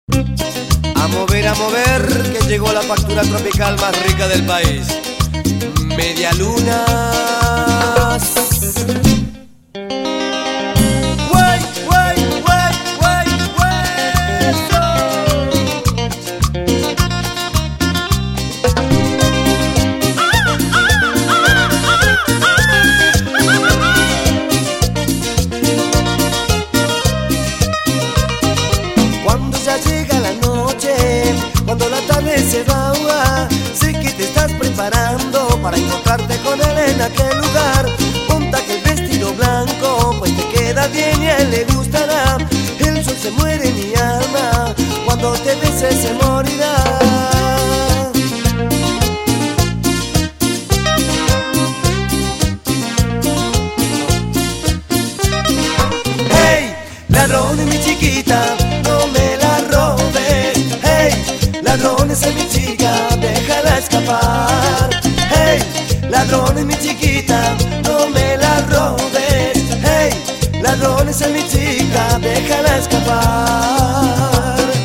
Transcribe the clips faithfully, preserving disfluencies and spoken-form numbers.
A mover, a mover, que llegó la factura tropical más rica del país. Media luna. Guay, guay, guay, guay, hueso. Cuando ya llega la noche, cuando la tarde se va, sé que te estás preparando para encontrarte con él en aquel lugar. Ponte aquel vestido blanco, pues te queda bien y a él le gustará. El sol se muere en mi alma, cuando te beses se morirá. Hey, ladrón de mi chiquita, no me la robes. Hey, ladrones es mi chica, déjala escapar. Hey, ladrones mi chiquita, no me la robes. Hey, ladrones es mi chica, déjala escapar.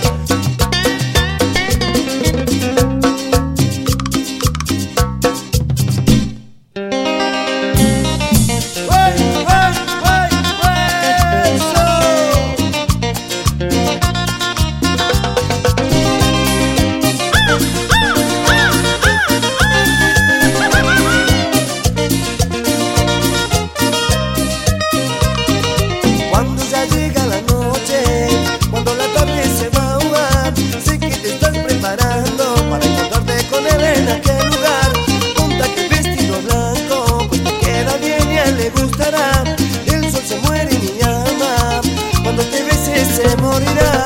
¡Wey, wey, wey, hueso! Cuando ya llega la noche, cuando la tarde se va, sé que te estás preparando para encontrarte con él en aquel lugar. Ponte aquel vestido blanco, pues te queda bien y a él le gustará. El sol se muere en mi alma, cuando te beses se morirá.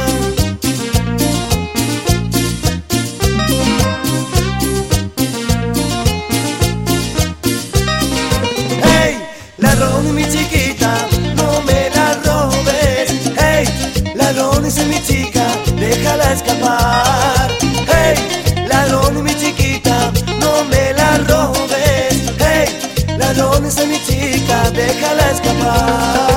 Hey, ladrón mi chiquita, no me la robes. Hey, ladrones es mi chica, déjala escapar. Hey, ladrón mi chiquita, no me la robes. Hey, ladrones es mi chica, déjala escapar.